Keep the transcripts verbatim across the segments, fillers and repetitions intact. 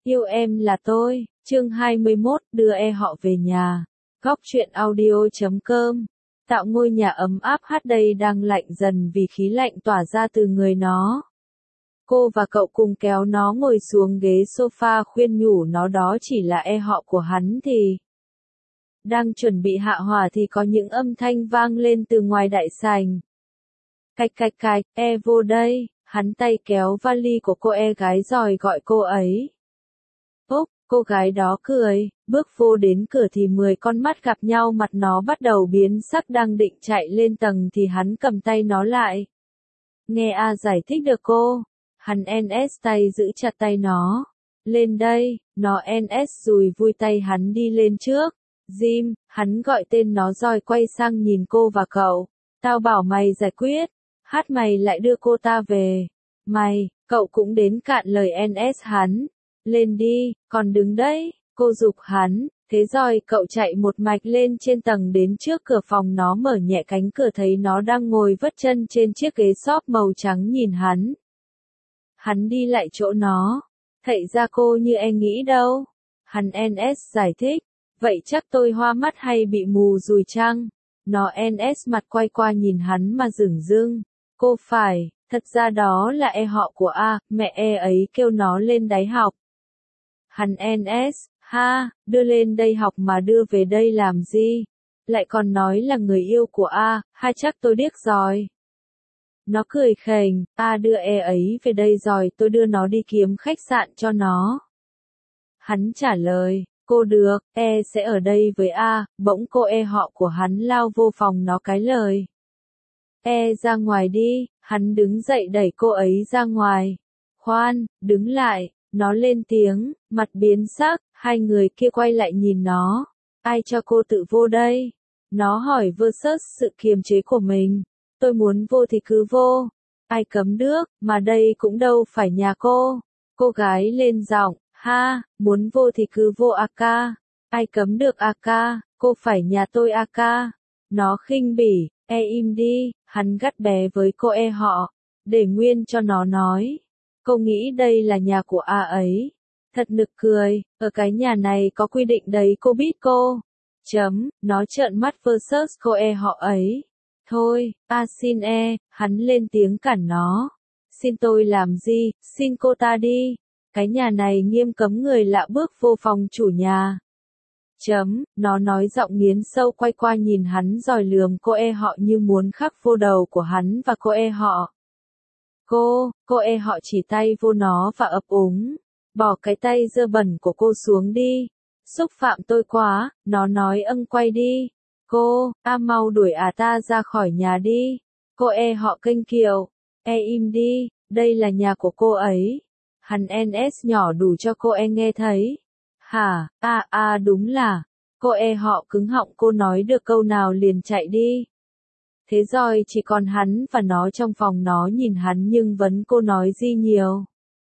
Yêu em là tôi, chương hai mươi mốt, đưa e họ về nhà. Góc truyện audio chấm com. Tạo ngôi nhà ấm áp hát đây đang lạnh dần vì khí lạnh tỏa ra từ người nó. Cô và cậu cùng kéo nó ngồi xuống ghế sofa khuyên nhủ nó đó chỉ là e họ của hắn thì... Đang chuẩn bị hạ hỏa thì có những âm thanh vang lên từ ngoài đại sảnh. Cạch cạch cạch, e vô đây, hắn tay kéo vali của cô e gái rồi gọi cô ấy. Úc, cô gái đó cười, bước vô đến cửa thì mười con mắt gặp nhau mặt nó bắt đầu biến sắc đang định chạy lên tầng thì hắn cầm tay nó lại. Nghe A giải thích được cô, hắn en ét tay giữ chặt tay nó. Lên đây, nó en ét rùi vui tay hắn đi lên trước. Jim, hắn gọi tên nó rồi quay sang nhìn cô và cậu. Tao bảo mày giải quyết, hát mày lại đưa cô ta về. Mày, cậu cũng đến cạn lời en ét hắn. Lên đi, còn đứng đấy, cô giục hắn, thế rồi cậu chạy một mạch lên trên tầng đến trước cửa phòng nó mở nhẹ cánh cửa thấy nó đang ngồi vất chân trên chiếc ghế xốp màu trắng nhìn hắn. Hắn đi lại chỗ nó, thậy ra cô như em nghĩ đâu. Hắn en ét giải thích, vậy chắc tôi hoa mắt hay bị mù rồi chăng? Nó en ét mặt quay qua nhìn hắn mà dửng dưng, cô phải, thật ra đó là e họ của A, mẹ e ấy kêu nó lên đáy học. Hắn en ét, ha, đưa lên đây học mà đưa về đây làm gì? Lại còn nói là người yêu của A, ha chắc tôi điếc rồi. Nó cười khềnh, A đưa e ấy về đây rồi tôi đưa nó đi kiếm khách sạn cho nó. Hắn trả lời, cô được, e sẽ ở đây với A, bỗng cô e họ của hắn lao vô phòng nó cái lời. E ra ngoài đi, hắn đứng dậy đẩy cô ấy ra ngoài. Khoan, đứng lại. Nó lên tiếng, mặt biến sắc, hai người kia quay lại nhìn nó. Ai cho cô tự vô đây? Nó hỏi versus sự kiềm chế của mình. Tôi muốn vô thì cứ vô. Ai cấm được, mà đây cũng đâu phải nhà cô. Cô gái lên giọng, ha, muốn vô thì cứ vô a ca. Ai cấm được a ca, cô phải nhà tôi a ca. Nó khinh bỉ, e im đi, hắn gắt bé với cô e họ. Để nguyên cho nó nói. Cô nghĩ đây là nhà của A ấy. Thật nực cười, ở cái nhà này có quy định đấy cô biết cô. Chấm, nó trợn mắt versus cô e họ ấy. Thôi, A xin e, hắn lên tiếng cản nó. Xin tôi làm gì, xin cô ta đi. Cái nhà này nghiêm cấm người lạ bước vô phòng chủ nhà. Chấm, nó nói giọng nghiến sâu quay qua nhìn hắn rồi lườm cô e họ như muốn khắc vô đầu của hắn và cô e họ. Cô, cô e họ chỉ tay vô nó và ấp úng. Bỏ cái tay dơ bẩn của cô xuống đi. Xúc phạm tôi quá, nó nói âng quay đi. Cô, a mau đuổi à ta ra khỏi nhà đi. Cô e họ kênh kiều. E im đi, đây là nhà của cô ấy. Hắn en ét nhỏ đủ cho cô e nghe thấy. Hả, a a đúng là. Cô e họ cứng họng cô nói được câu nào liền chạy đi. Thế rồi chỉ còn hắn và nó trong phòng nó nhìn hắn nhưng vẫn cô nói gì nhiều.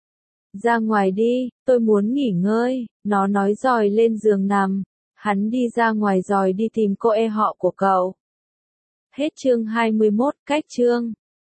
Ra ngoài đi, tôi muốn nghỉ ngơi, nó nói rồi lên giường nằm. Hắn đi ra ngoài rồi đi tìm cô e họ của cậu. Hết chương hai mươi mốt, cách chương.